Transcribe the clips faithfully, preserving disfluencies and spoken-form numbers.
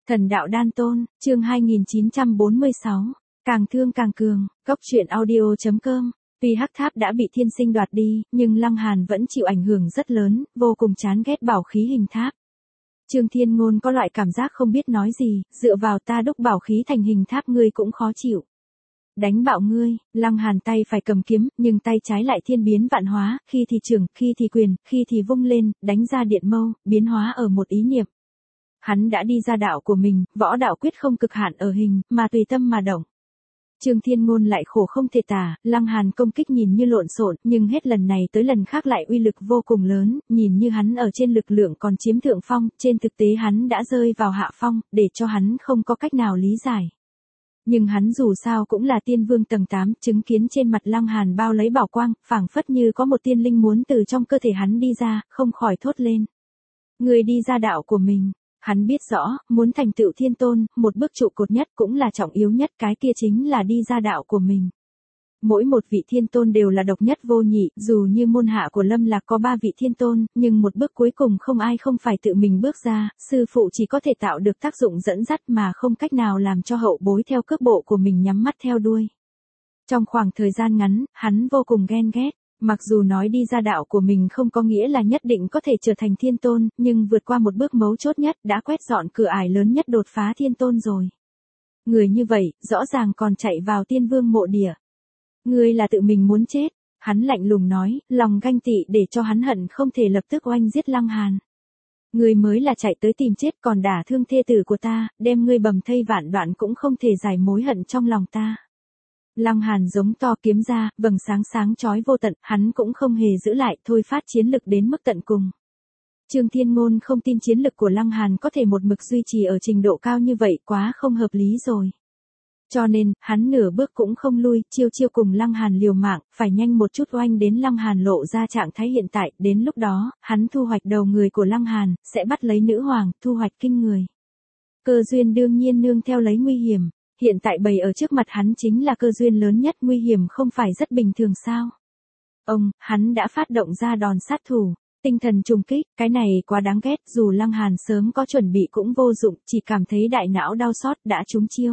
Thần đạo đan tôn, chương hai nghìn chín trăm bốn mươi sáu, càng thương càng cường, cốc truyện audio chấm com. Tuy hắc tháp đã bị thiên sinh đoạt đi, nhưng Lăng Hàn vẫn chịu ảnh hưởng rất lớn, vô cùng chán ghét bảo khí hình tháp. Trương Thiên Ngôn có loại cảm giác không biết nói gì, dựa vào ta đúc bảo khí thành hình tháp ngươi cũng khó chịu. Đánh bạo ngươi, Lăng Hàn tay phải cầm kiếm, nhưng tay trái lại thiên biến vạn hóa, khi thì trường, khi thì quyền, khi thì vung lên, đánh ra điện mâu, biến hóa ở một ý niệm. Hắn đã đi ra đạo của mình, võ đạo quyết không cực hạn ở hình, mà tùy tâm mà động. Trương Thiên Ngôn lại khổ không thể tả, Lăng Hàn công kích nhìn như lộn xộn, nhưng hết lần này tới lần khác lại uy lực vô cùng lớn, nhìn như hắn ở trên lực lượng còn chiếm thượng phong, trên thực tế hắn đã rơi vào hạ phong, để cho hắn không có cách nào lý giải. Nhưng hắn dù sao cũng là tiên vương tầng tám, chứng kiến trên mặt Lăng Hàn bao lấy bảo quang, phảng phất như có một tiên linh muốn từ trong cơ thể hắn đi ra, không khỏi thốt lên. Người đi ra đạo của mình. Hắn biết rõ, muốn thành tựu thiên tôn, một bước trụ cột nhất cũng là trọng yếu nhất, cái kia chính là đi ra đạo của mình. Mỗi một vị thiên tôn đều là độc nhất vô nhị, dù như môn hạ của Lâm Lạc có ba vị thiên tôn, nhưng một bước cuối cùng không ai không phải tự mình bước ra, sư phụ chỉ có thể tạo được tác dụng dẫn dắt mà không cách nào làm cho hậu bối theo cước bộ của mình nhắm mắt theo đuôi. Trong khoảng thời gian ngắn, hắn vô cùng ghen ghét. Mặc dù nói đi ra đạo của mình không có nghĩa là nhất định có thể trở thành thiên tôn, nhưng vượt qua một bước mấu chốt nhất đã quét dọn cửa ải lớn nhất đột phá thiên tôn rồi. Người như vậy, rõ ràng còn chạy vào tiên vương mộ địa. Người là tự mình muốn chết, hắn lạnh lùng nói, lòng ganh tị để cho hắn hận không thể lập tức oanh giết Lăng Hàn. Người mới là chạy tới tìm chết còn đả thương thê tử của ta, đem ngươi bầm thây vạn đoạn cũng không thể giải mối hận trong lòng ta. Lăng Hàn giống to kiếm ra, vầng sáng sáng chói vô tận, hắn cũng không hề giữ lại, thôi phát chiến lực đến mức tận cùng. Trương Thiên Ngôn không tin chiến lực của Lăng Hàn có thể một mực duy trì ở trình độ cao như vậy, quá không hợp lý rồi. Cho nên, hắn nửa bước cũng không lui, chiêu chiêu cùng Lăng Hàn liều mạng, phải nhanh một chút oanh đến Lăng Hàn lộ ra trạng thái hiện tại, đến lúc đó, hắn thu hoạch đầu người của Lăng Hàn, sẽ bắt lấy nữ hoàng, thu hoạch kinh người. Cơ duyên đương nhiên nương theo lấy nguy hiểm. Hiện tại bày ở trước mặt hắn chính là cơ duyên lớn nhất, nguy hiểm không phải rất bình thường sao. Ông, hắn đã phát động ra đòn sát thủ, tinh thần trùng kích, cái này quá đáng ghét, dù Lăng Hàn sớm có chuẩn bị cũng vô dụng, chỉ cảm thấy đại não đau xót đã trúng chiêu.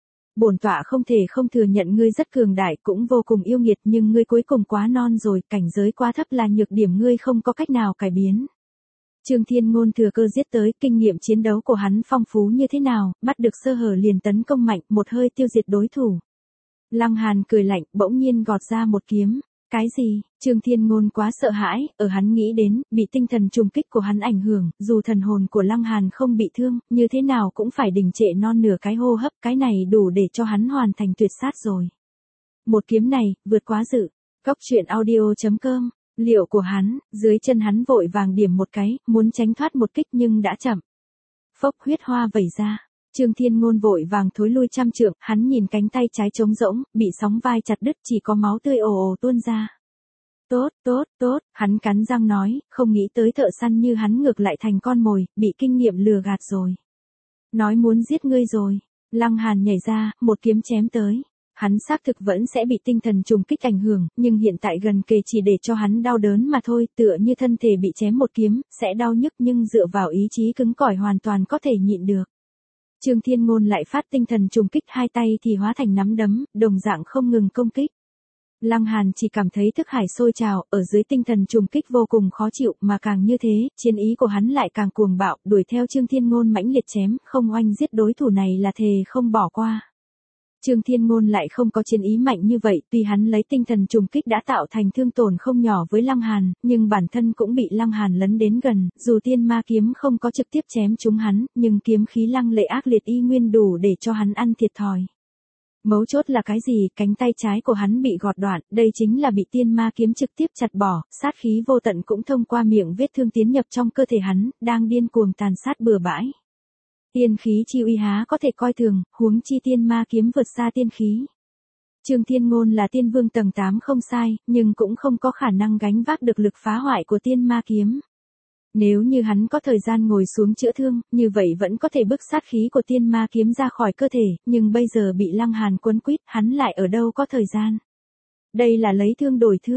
Bổn tọa không thể không thừa nhận ngươi rất cường đại cũng vô cùng yêu nghiệt nhưng ngươi cuối cùng quá non rồi, cảnh giới quá thấp là nhược điểm ngươi không có cách nào cải biến. Trương Thiên Ngôn thừa cơ giết tới, kinh nghiệm chiến đấu của hắn phong phú như thế nào, bắt được sơ hở liền tấn công mạnh, một hơi tiêu diệt đối thủ. Lăng Hàn cười lạnh, bỗng nhiên gọt ra một kiếm. Cái gì? Trương Thiên Ngôn quá sợ hãi, ở hắn nghĩ đến, bị tinh thần trùng kích của hắn ảnh hưởng, dù thần hồn của Lăng Hàn không bị thương, như thế nào cũng phải đình trệ non nửa cái hô hấp, cái này đủ để cho hắn hoàn thành tuyệt sát rồi. Một kiếm này, vượt quá dự. Cốc truyện audio chấm com. Liệu của hắn, dưới chân hắn vội vàng điểm một cái, muốn tránh thoát một kích nhưng đã chậm. Phốc, huyết hoa vẩy ra. Trương Thiên Ngôn vội vàng thối lui trăm trượng, hắn nhìn cánh tay trái trống rỗng, bị sóng vai chặt đứt chỉ có máu tươi ồ ồ tuôn ra. Tốt, tốt, tốt, hắn cắn răng nói, không nghĩ tới thợ săn như hắn ngược lại thành con mồi, bị kinh nghiệm lừa gạt rồi. Nói muốn giết ngươi rồi. Lăng Hàn nhảy ra, một kiếm chém tới. Hắn xác thực vẫn sẽ bị tinh thần trùng kích ảnh hưởng, nhưng hiện tại gần kề chỉ để cho hắn đau đớn mà thôi, tựa như thân thể bị chém một kiếm, sẽ đau nhức nhưng dựa vào ý chí cứng cỏi hoàn toàn có thể nhịn được. Trương Thiên Ngôn lại phát tinh thần trùng kích, hai tay thì hóa thành nắm đấm, đồng dạng không ngừng công kích. Lăng Hàn chỉ cảm thấy thức hải sôi trào, ở dưới tinh thần trùng kích vô cùng khó chịu, mà càng như thế, chiến ý của hắn lại càng cuồng bạo, đuổi theo Trương Thiên Ngôn mãnh liệt chém, không oanh giết đối thủ này là thề không bỏ qua. Trương Thiên Ngôn lại không có chiến ý mạnh như vậy, tuy hắn lấy tinh thần trùng kích đã tạo thành thương tổn không nhỏ với Lăng Hàn, nhưng bản thân cũng bị Lăng Hàn lấn đến gần, dù tiên ma kiếm không có trực tiếp chém trúng hắn, nhưng kiếm khí lăng lệ ác liệt y nguyên đủ để cho hắn ăn thiệt thòi. Mấu chốt là cái gì, cánh tay trái của hắn bị gọt đoạn, đây chính là bị tiên ma kiếm trực tiếp chặt bỏ, sát khí vô tận cũng thông qua miệng vết thương tiến nhập trong cơ thể hắn, đang điên cuồng tàn sát bừa bãi. Tiên khí chi uy há có thể coi thường, huống chi tiên ma kiếm vượt xa tiên khí. Trương Thiên Ngôn là tiên vương tầng tám không sai, nhưng cũng không có khả năng gánh vác được lực phá hoại của tiên ma kiếm. Nếu như hắn có thời gian ngồi xuống chữa thương, như vậy vẫn có thể bức sát khí của tiên ma kiếm ra khỏi cơ thể, nhưng bây giờ bị Lăng Hàn quấn quýt, hắn lại ở đâu có thời gian. Đây là lấy thương đổi thương.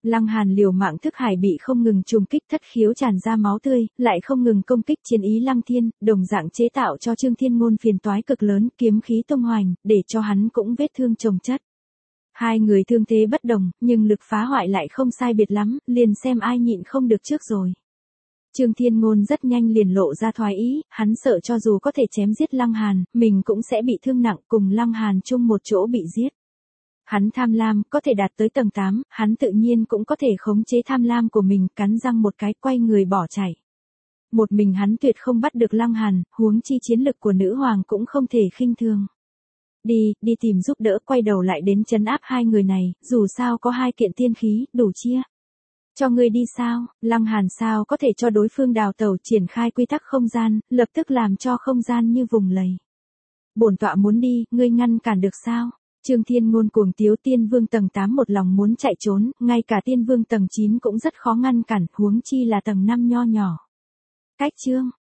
Lăng Hàn liều mạng thức hải bị không ngừng trùng kích, thất khiếu tràn ra máu tươi, lại không ngừng công kích chiến ý Lăng Thiên, đồng dạng chế tạo cho Trương Thiên Ngôn phiền toái cực lớn, kiếm khí tung hoành, để cho hắn cũng vết thương chồng chất. Hai người thương thế bất đồng, nhưng lực phá hoại lại không sai biệt lắm, liền xem ai nhịn không được trước rồi. Trương Thiên Ngôn rất nhanh liền lộ ra thoái ý, hắn sợ cho dù có thể chém giết Lăng Hàn, mình cũng sẽ bị thương nặng, cùng Lăng Hàn chung một chỗ bị giết. Hắn tham lam, có thể đạt tới tầng tám, hắn tự nhiên cũng có thể khống chế tham lam của mình, cắn răng một cái, quay người bỏ chạy. Một mình hắn tuyệt không bắt được Lăng Hàn, huống chi chiến lực của nữ hoàng cũng không thể khinh thường. Đi, đi tìm giúp đỡ, quay đầu lại đến trấn áp hai người này, dù sao có hai kiện tiên khí, đủ chia. Cho ngươi đi sao? Lăng Hàn sao có thể cho đối phương đào tẩu, triển khai quy tắc không gian, lập tức làm cho không gian như vùng lầy. Bổn tọa muốn đi, ngươi ngăn cản được sao? Trương Thiên Ngôn cuồng tiếu, tiên vương tầng tám một lòng muốn chạy trốn, ngay cả tiên vương tầng chín cũng rất khó ngăn cản, huống chi là tầng năm nho nhỏ. Cách chương